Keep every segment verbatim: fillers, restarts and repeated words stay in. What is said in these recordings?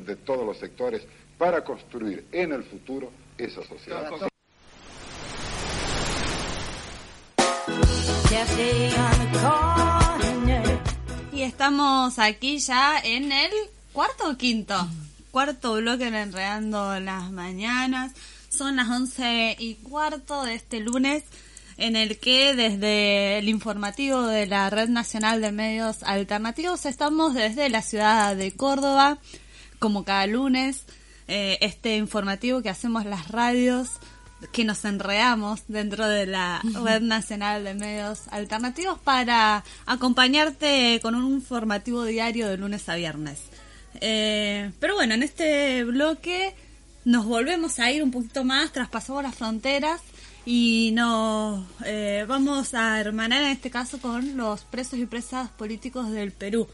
de todos los sectores para construir en el futuro esa sociedad. Y estamos aquí ya en el cuarto o quinto, cuarto bloque en Enredando las Mañanas. Son las once y cuarto de este lunes, en el que desde el informativo de la Red Nacional de Medios Alternativos estamos desde la ciudad de Córdoba, como cada lunes, eh, este informativo que hacemos las radios, que nos enredamos dentro de la Red Nacional de Medios Alternativos para acompañarte con un informativo diario de lunes a viernes. Eh, pero bueno, en este bloque nos volvemos a ir un poquito más, traspasamos las fronteras y nos eh, vamos a hermanar en este caso con los presos y presas políticos del Perú.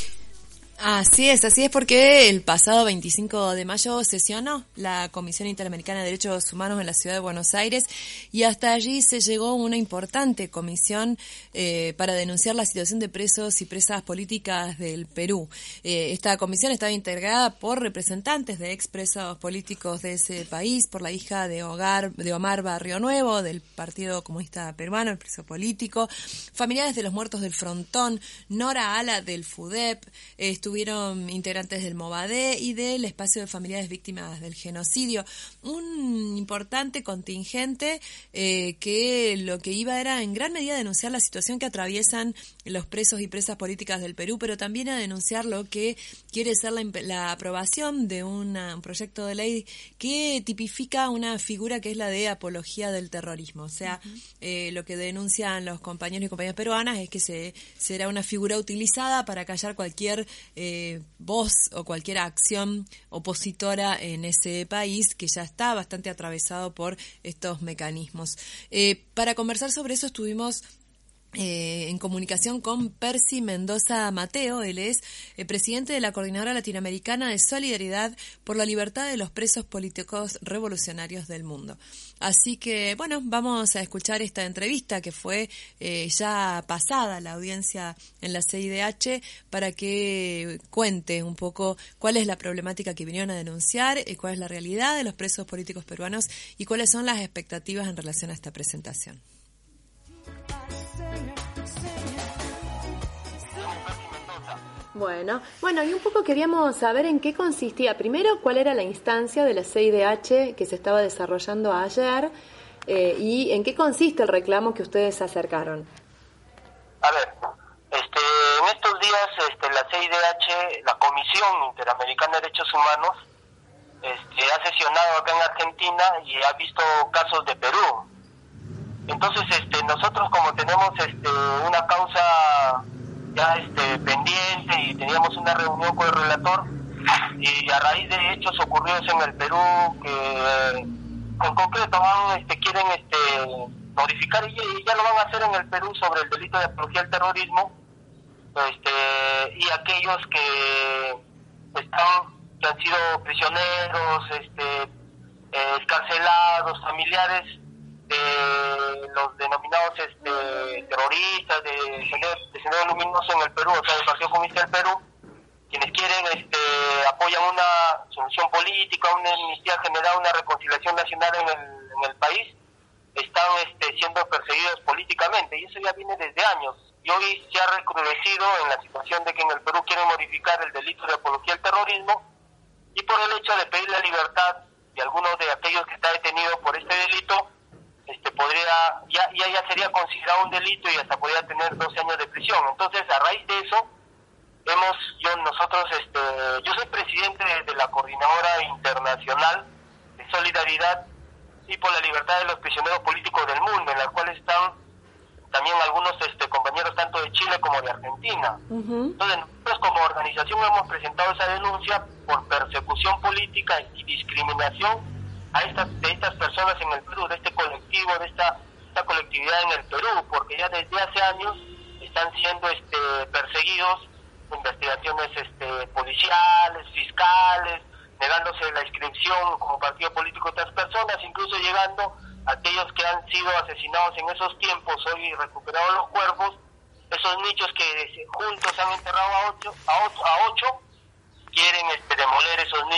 Así es, así es porque el pasado veinticinco de mayo sesionó la Comisión Interamericana de Derechos Humanos en la ciudad de Buenos Aires y hasta allí se llegó a una importante comisión eh, para denunciar la situación de presos y presas políticas del Perú. Eh, esta comisión estaba integrada por representantes de expresos políticos de ese país, por la hija de, Hogar, de Omar Barrio Nuevo, del Partido Comunista Peruano, el preso político, familiares de los muertos del Frontón, Nora Ala del FUDEP, eh, Estuvieron integrantes del Movadé y del Espacio de Familiares Víctimas del Genocidio. Un importante contingente eh, que lo que iba era en gran medida a denunciar la situación que atraviesan los presos y presas políticas del Perú, pero también a denunciar lo que quiere ser la, la aprobación de una, un proyecto de ley que tipifica una figura que es la de apología del terrorismo. O sea, uh-huh. eh, lo que denuncian los compañeros y compañeras peruanas es que se será una figura utilizada para callar cualquier Eh, voz o cualquier acción opositora en ese país que ya está bastante atravesado por estos mecanismos. Eh, para conversar sobre eso estuvimos Eh, en comunicación con Percy Mendoza Mateo. Él es el presidente de la Coordinadora Latinoamericana de Solidaridad por la Libertad de los Presos Políticos Revolucionarios del Mundo. Así que, bueno, vamos a escuchar esta entrevista que fue eh, ya pasada a la audiencia en la C I D H para que cuente un poco cuál es la problemática que vinieron a denunciar, y cuál es la realidad de los presos políticos peruanos y cuáles son las expectativas en relación a esta presentación. Bueno, bueno, y un poco queríamos saber en qué consistía. Primero, cuál era la instancia de la C I D H que se estaba desarrollando ayer eh, y en qué consiste el reclamo que ustedes acercaron. A ver, este, en estos días este, la C I D H, la Comisión Interamericana de Derechos Humanos, este, ha sesionado acá en Argentina y ha visto casos de Perú. Entonces, este, nosotros como tenemos este, una causa ya este, pendiente y teníamos una reunión con el relator, y a raíz de hechos ocurridos en el Perú que en concreto van, este, quieren este, modificar y, y ya lo van a hacer en el Perú sobre el delito de apología al terrorismo, este, y aquellos que están que han sido prisioneros, este, eh, escarcelados, familiares de los denominados este, terroristas de, de Sendero Luminoso en el Perú, o sea, del Partido Comunista del Perú, quienes quieren, este, apoyan una solución política, una amnistía general, una reconciliación nacional en el, en el país, están este, siendo perseguidos políticamente, y eso ya viene desde años, y hoy se ha recrudecido en la situación de que en el Perú quieren modificar el delito de apología al terrorismo, y por el hecho de pedir la libertad de algunos de aquellos que están detenidos por este delito, este podría ya, ya ya sería considerado un delito y hasta podría tener doce años de prisión. Entonces, a raíz de eso, hemos yo nosotros este yo soy presidente de, de la Coordinadora Internacional de Solidaridad y por la Libertad de los Prisioneros Políticos del Mundo, en la cual están también algunos este compañeros tanto de Chile como de Argentina. Uh-huh. Entonces, nosotros como organización hemos presentado esa denuncia por persecución política y discriminación a estas de estas personas en el Perú, de este colectivo, de esta esta colectividad en el Perú, porque ya desde hace años están siendo este perseguidos, investigaciones este policiales, fiscales, negándose la inscripción como partido político de estas personas, incluso llegando a aquellos que han sido asesinados en esos tiempos, hoy recuperados los cuerpos, esos nichos que juntos han enterrado a ocho, a ocho, a ocho quieren este, demoler esos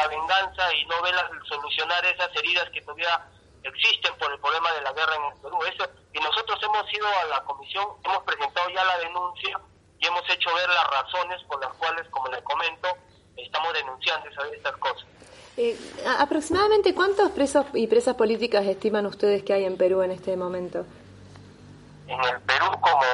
la venganza y no ve la, solucionar esas heridas que todavía existen por el problema de la guerra en el Perú. Eso, y nosotros hemos ido a la comisión, hemos presentado ya la denuncia y hemos hecho ver las razones por las cuales, como les comento, estamos denunciando esas, estas cosas. Eh, aproximadamente, ¿cuántos presos y presas políticas estiman ustedes que hay en Perú en este momento? En el Perú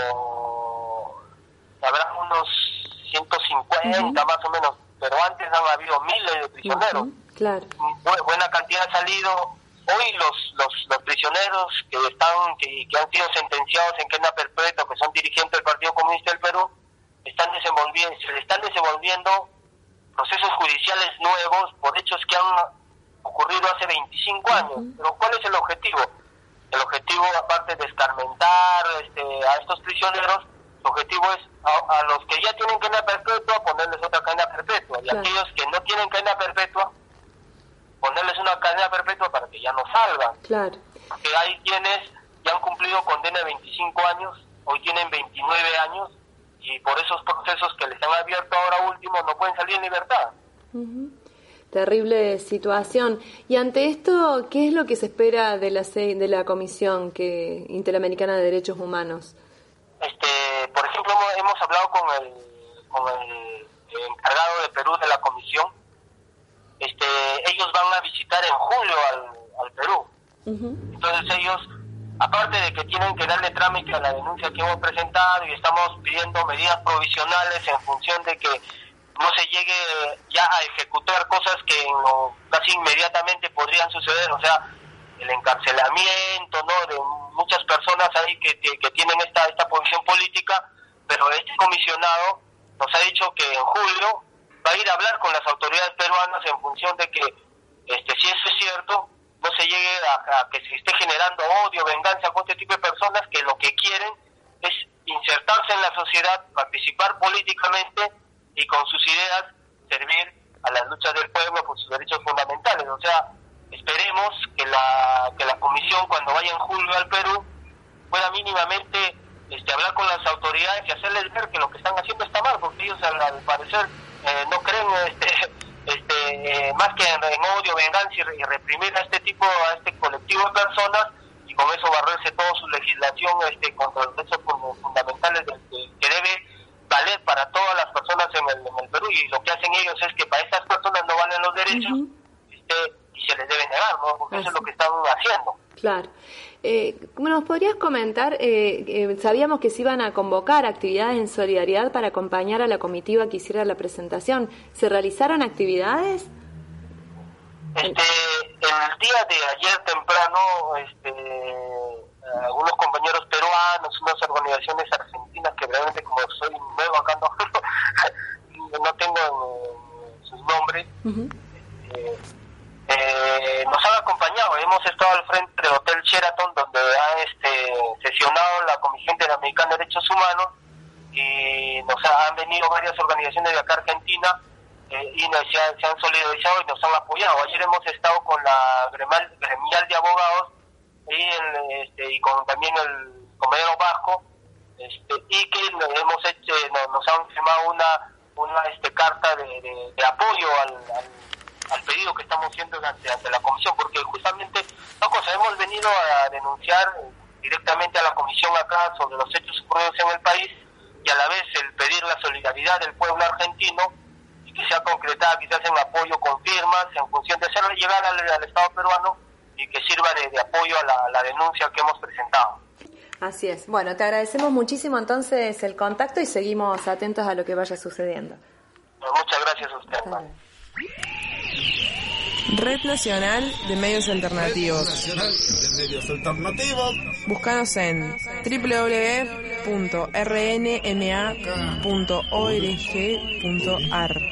como habrá unos ciento cincuenta uh-huh. más o menos, pero antes han habido miles de prisioneros. Uh-huh. Claro. Bu- buena cantidad ha salido. Hoy los los, los prisioneros que están que, que han sido sentenciados en cadena perpetua, que son dirigentes del Partido Comunista del Perú, están desenvolviendo, se le están desenvolviendo procesos judiciales nuevos por hechos que han ocurrido hace veinticinco años. Uh-huh. Pero ¿cuál es el objetivo? El objetivo, aparte de escarmentar este, a estos prisioneros, el objetivo es a, a los que ya tienen cadena perpetua, ponerles otra cadena perpetua, y claro. aquellos que no tienen cadena perpetua, ponerles una cadena perpetua para que ya no salgan. Claro. Porque hay quienes ya han cumplido condena de veinticinco años, hoy tienen veintinueve años, y por esos procesos que les han abierto ahora último no pueden salir en libertad. Uh-huh. Terrible situación. Y ante esto, ¿qué es lo que se espera de la de la Comisión que Interamericana de Derechos Humanos? Este, por ejemplo, hemos, hemos hablado con el, con el, el encargado de Perú de la Comisión. Este, ellos van a visitar en julio al, al Perú. Uh-huh. Entonces ellos, aparte de que tienen que darle trámite a la denuncia que hemos presentado y estamos pidiendo medidas provisionales en función de que no se llegue ya a ejecutar cosas que no, casi inmediatamente podrían suceder, o sea, el encarcelamiento, ¿no?, de muchas personas ahí que, que, que tienen esta esta posición política, pero este comisionado nos ha dicho que en julio va a ir a hablar con las autoridades peruanas en función de que, este, si eso es cierto, no se llegue a, a que se esté generando odio, venganza con este tipo de personas que lo que quieren es insertarse en la sociedad, participar políticamente y con sus ideas servir a las luchas del pueblo por sus derechos fundamentales. O sea, esperemos que la que la comisión, cuando vaya en julio al Perú, pueda mínimamente este, hablar con las autoridades y hacerles ver que lo que están haciendo está mal, porque ellos al, al parecer eh, no creen este este eh, más que en, en odio, venganza y, y reprimir a este tipo, a este colectivo de personas, y con eso barrerse toda su legislación este contra los derechos fundamentales de, de, que debe valer para todas las personas en el, en el Perú. Y lo que hacen ellos es que para estas personas no valen los derechos, uh-huh. este, y se les debe negar, ¿no? Porque Así. Eso es lo que están haciendo. Claro. Eh, ¿Nos podrías comentar, eh, eh, sabíamos que se iban a convocar actividades en solidaridad para acompañar a la comitiva que hiciera la presentación? ¿Se realizaron actividades? Este, el día de ayer temprano, este, algunos compañeros peruanos, unas organizaciones argentinas que realmente, como soy nuevo acá, no, no tengo eh, sus nombres, uh-huh. eh, eh, nos han acompañado. Hemos estado al frente del Hotel Sheraton, donde ha este, sesionado la Comisión Interamericana de Derechos Humanos, y nos ha, han venido varias organizaciones de acá Argentina eh, y nos, se, han, se han solidarizado y nos han apoyado. Ayer hemos estado con la gremial, gremial de abogados y, el, este, y con también el comedero Vasco, este, y que hemos hecho, nos, nos han firmado una una este carta de, de, de apoyo al, al al pedido que estamos haciendo ante, ante la comisión, porque justamente no cosa, hemos venido a denunciar directamente a la comisión acá sobre los hechos ocurridos en el país, y a la vez el pedir la solidaridad del pueblo argentino y que sea concretada quizás en apoyo con firmas en función de hacerle llegar al, al Estado peruano y que sirva de, de apoyo a la, a la denuncia que hemos presentado. Así es. Bueno, te agradecemos muchísimo entonces el contacto y seguimos atentos a lo que vaya sucediendo. Muchas gracias a usted, hermano. Red Nacional de Medios Alternativos. Red Nacional de Medios Alternativos. Búscanos en doble u doble u doble u punto r n m a punto org punto a r.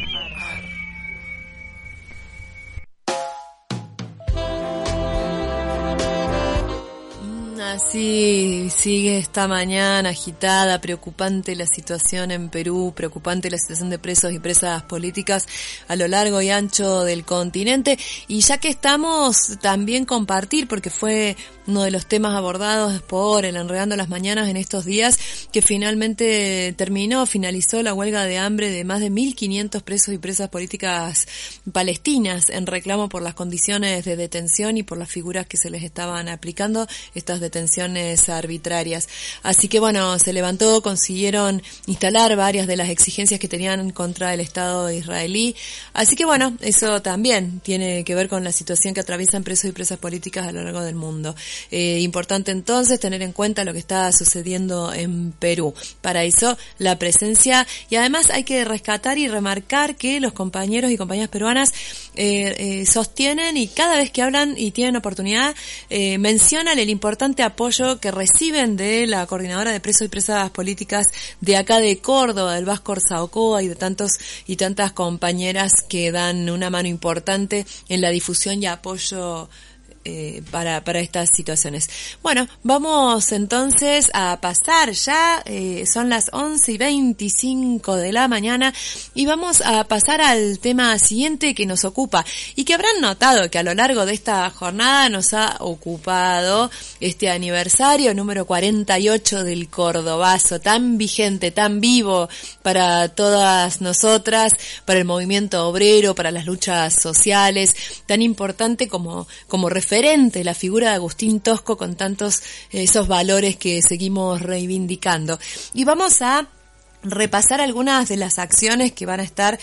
Así sigue esta mañana agitada, preocupante la situación en Perú, preocupante la situación de presos y presas políticas a lo largo y ancho del continente. Y ya que estamos, también compartir, porque fue uno de los temas abordados por el Enredando las Mañanas en estos días, que finalmente terminó, finalizó la huelga de hambre de más de mil quinientos presos y presas políticas palestinas en reclamo por las condiciones de detención y por las figuras que se les estaban aplicando, estas detenciones arbitrarias. Así que bueno, se levantó, consiguieron instalar varias de las exigencias que tenían contra el Estado israelí. Así que bueno, eso también tiene que ver con la situación que atraviesan presos y presas políticas a lo largo del mundo. Eh, importante entonces tener en cuenta lo que está sucediendo en Perú. Para eso la presencia, y además hay que rescatar y remarcar que los compañeros y compañeras peruanas eh, eh, sostienen, y cada vez que hablan y tienen oportunidad eh, mencionan el importante apoyo que reciben de la coordinadora de presos y presas políticas de acá de Córdoba, del Vasco Orzaocoa, y de tantos y tantas compañeras que dan una mano importante en la difusión y apoyo Eh, para para estas situaciones. Bueno, vamos entonces a pasar ya, eh, son las once y veinticinco de la mañana, y vamos a pasar al tema siguiente que nos ocupa, y que habrán notado que a lo largo de esta jornada nos ha ocupado este aniversario número cuarenta y ocho del Cordobazo, tan vigente, tan vivo para todas nosotras, para el movimiento obrero, para las luchas sociales, tan importante como, como referente la figura de Agustín Tosco, con tantos eh, esos valores que seguimos reivindicando. Y vamos a repasar algunas de las acciones que van a estar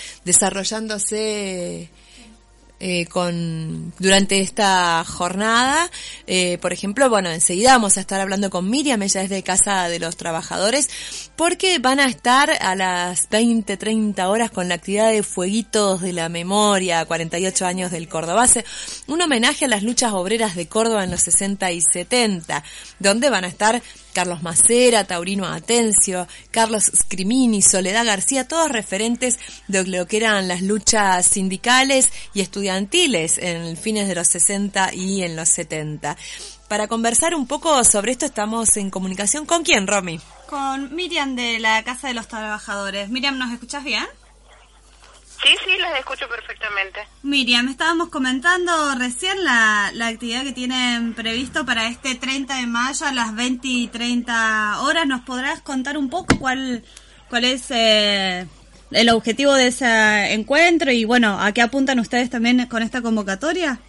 desarrollándose Eh, con durante esta jornada. Eh, por ejemplo, bueno, enseguida vamos a estar hablando con Miriam, ella es de Casa de los Trabajadores, porque van a estar a las veinte treinta horas con la actividad de Fueguitos de la Memoria, cuarenta y ocho años del Cordobace, un homenaje a las luchas obreras de Córdoba en los sesenta y setenta, donde van a estar Carlos Macera, Taurino Atencio, Carlos Scrimini, Soledad García, todos referentes de lo que eran las luchas sindicales y estudiantiles en fines de los sesenta y en los setenta. Para conversar un poco sobre esto estamos en comunicación con ¿quién, Romy? Con Miriam de la Casa de los Trabajadores. Miriam, ¿nos escuchás bien? Sí, sí, las escucho perfectamente. Miriam, estábamos comentando recién la, la actividad que tienen previsto para este treinta de mayo a las veinte y treinta horas. ¿Nos podrás contar un poco cuál, cuál es eh, el objetivo de ese encuentro y, bueno, a qué apuntan ustedes también con esta convocatoria?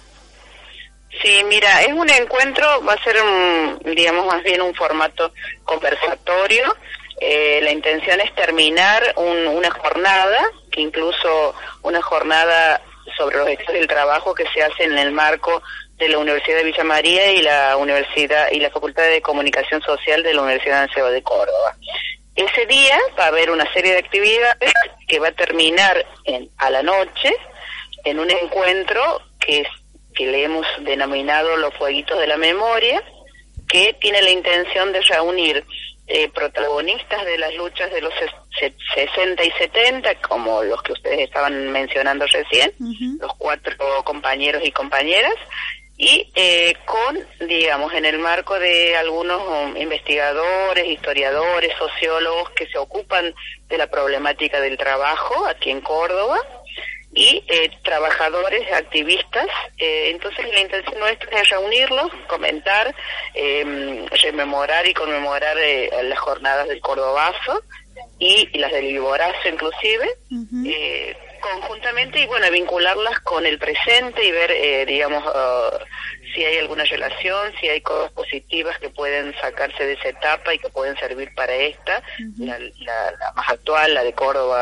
Sí, mira, es un encuentro, va a ser, un, digamos, más bien un formato conversatorio. Eh, la intención es terminar un, una jornada, que incluso una jornada sobre los derechos del trabajo que se hace en el marco de la Universidad de Villa María y la Universidad y la Facultad de Comunicación Social de la Universidad Nacional de Córdoba. Ese día va a haber una serie de actividades que va a terminar en, a la noche en un encuentro que, es, que le hemos denominado los Fueguitos de la Memoria, que tiene la intención de reunir Eh, protagonistas de las luchas de los sesenta y setenta, como los que ustedes estaban mencionando recién, uh-huh. los cuatro compañeros y compañeras, y eh, con, digamos, en el marco de algunos um, investigadores, historiadores, sociólogos que se ocupan de la problemática del trabajo aquí en Córdoba, y eh, trabajadores, activistas. Eh, entonces la intención nuestra es reunirlos, comentar, eh, rememorar y conmemorar eh, las jornadas del Cordobazo y, y las del Viborazo inclusive, uh-huh. eh, conjuntamente, y bueno, vincularlas con el presente y ver, eh, digamos, uh, si hay alguna relación, si hay cosas positivas que pueden sacarse de esa etapa y que pueden servir para esta, uh-huh. la, la, la más actual, la de Córdoba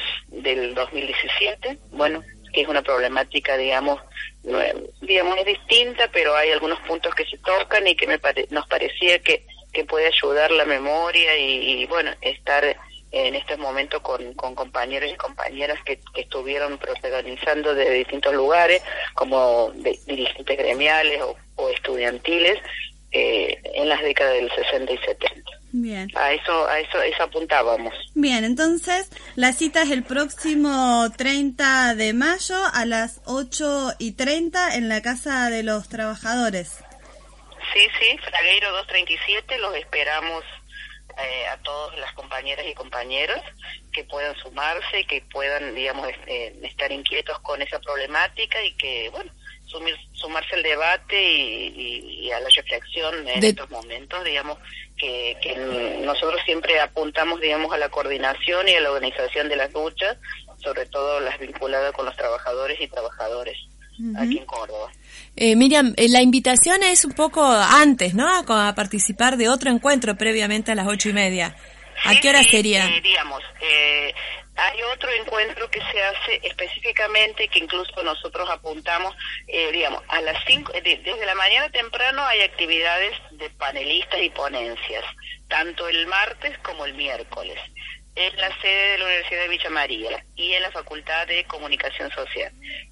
del dos mil diecisiete, bueno, que es una problemática, digamos, no, digamos es distinta, pero hay algunos puntos que se tocan y que me pare, nos parecía que, que puede ayudar la memoria y, y bueno, estar en estos momentos con, con compañeros y compañeras que, que estuvieron protagonizando desde distintos lugares, como de, dirigentes gremiales o, o estudiantiles, eh, en las décadas del sesenta y setenta. Bien. A eso, a eso, eso apuntábamos. Bien, entonces la cita es el próximo treinta de mayo a las ocho y treinta en la Casa de los Trabajadores. sí, sí, Fragueiro doscientos treinta y siete, los esperamos eh, a todas las compañeras y compañeros que puedan sumarse, que puedan, digamos, eh, estar inquietos con esa problemática y que, bueno, sumir, sumarse al debate y, y, y a la reflexión en de... estos momentos, digamos, que, que nosotros siempre apuntamos, digamos, a la coordinación y a la organización de las luchas, sobre todo las vinculadas con los trabajadores y trabajadoras uh-huh. aquí en Córdoba. Eh, Miriam, eh, la invitación es un poco antes, ¿no? A, a participar de otro encuentro previamente a las ocho y media. ¿A sí, qué hora sí, sería? Eh, digamos, eh, hay otro encuentro que se hace específicamente, que incluso nosotros apuntamos, eh, digamos, a las cinco, de, desde la mañana temprano hay actividades de panelistas y ponencias, tanto el martes como el miércoles, en la sede de la Universidad de Villa María y en la Facultad de Comunicación Social.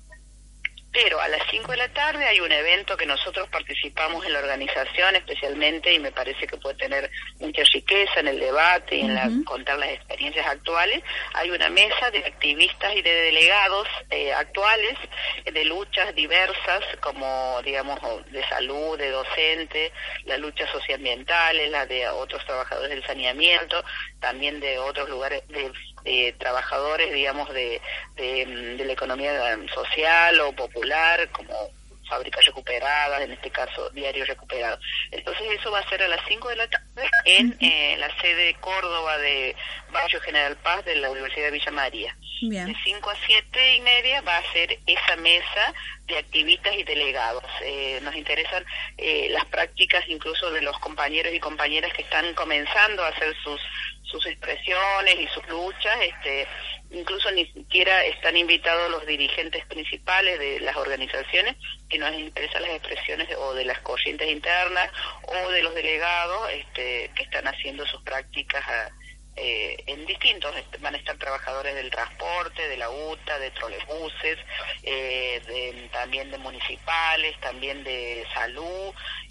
Pero a las cinco de la tarde hay un evento que nosotros participamos en la organización especialmente y me parece que puede tener mucha riqueza en el debate y en la, uh-huh. contar las experiencias actuales. Hay una mesa de activistas y de delegados eh, actuales de luchas diversas como, digamos, de salud, de docente, las luchas socioambientales, las de otros trabajadores del saneamiento, también de otros lugares de de trabajadores, digamos, de, de, de la economía social o popular, como fábricas recuperadas, en este caso diarios recuperados. Entonces eso va a ser a las cinco de la tarde en eh, la sede de Córdoba de Barrio General Paz de la Universidad de Villa María. Bien. De cinco a siete y media va a ser esa mesa de activistas y delegados. Eh, nos interesan eh, las prácticas incluso de los compañeros y compañeras que están comenzando a hacer sus sus expresiones y sus luchas, este, incluso ni siquiera están invitados los dirigentes principales de las organizaciones, que nos interesan las expresiones de, o de las corrientes internas o de los delegados este, que están haciendo sus prácticas a, eh, en distintos, este, van a estar trabajadores del transporte, de la U T A, de trolebuses, eh, de, también de municipales, también de salud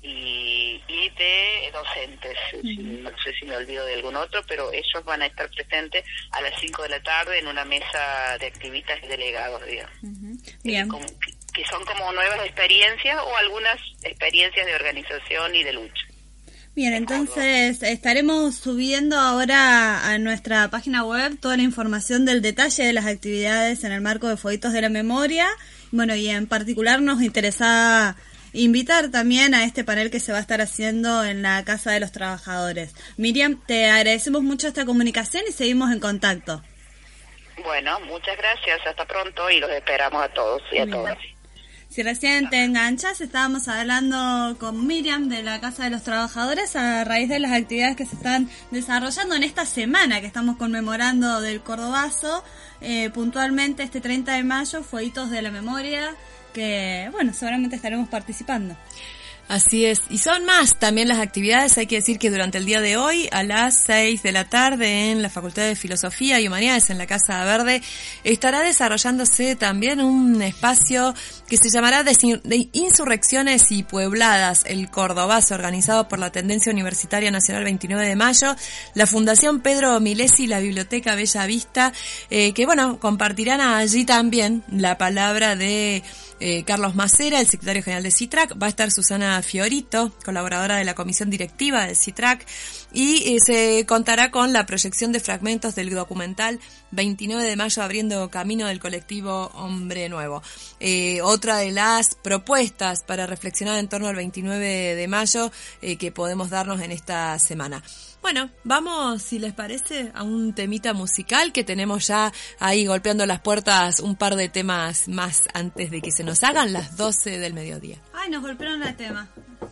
y, y de docentes, uh-huh. no sé si me olvido de algún otro, pero ellos van a estar presentes a las cinco de la tarde en una mesa de activistas y delegados, digamos. Uh-huh. Bien. Eh, como, que son como nuevas experiencias o algunas experiencias de organización y de lucha. Bien, entonces estaremos subiendo ahora a nuestra página web toda la información del detalle de las actividades en el marco de Fueguitos de la Memoria. Bueno, y en particular nos interesa invitar también a este panel que se va a estar haciendo en la Casa de los Trabajadores. Miriam, te agradecemos mucho esta comunicación y seguimos en contacto. Bueno, muchas gracias, hasta pronto y los esperamos a todos y a todas. Si recién te enganchas, estábamos hablando con Miriam de la Casa de los Trabajadores a raíz de las actividades que se están desarrollando en esta semana que estamos conmemorando del Cordobazo, eh, puntualmente este treinta de mayo, Fueguitos de la Memoria, que bueno, seguramente estaremos participando. Así es, y son más también las actividades. Hay que decir que durante el día de hoy a las seis de la tarde en la Facultad de Filosofía y Humanidades en la Casa Verde estará desarrollándose también un espacio que se llamará de Insurrecciones y Puebladas, el Cordobazo, organizado por la Tendencia Universitaria Nacional veintinueve de mayo, la Fundación Pedro Milesi y la Biblioteca Bella Vista, eh, que bueno, compartirán allí también la palabra de Eh, Carlos Macera, el secretario general de CITRAC. Va a estar Susana Fiorito, colaboradora de la comisión directiva de CITRAC, y eh, se contará con la proyección de fragmentos del documental veintinueve de mayo abriendo camino del colectivo Hombre Nuevo. Eh, otra de las propuestas para reflexionar en torno al veintinueve de mayo eh, que podemos darnos en esta semana. Bueno, vamos, si les parece, a un temita musical que tenemos ya ahí golpeando las puertas, un par de temas más antes de que se nos hagan las doce del mediodía. Ay, nos golpearon el tema.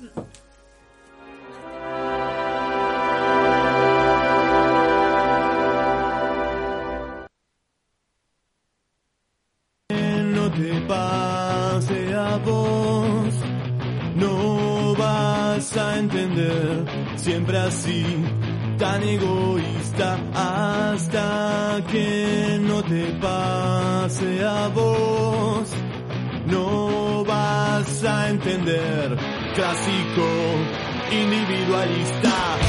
No te pase a vos, no vas a entender, siempre así, tan egoísta, hasta que no te pase a vos, no vas a entender, clásico, individualista.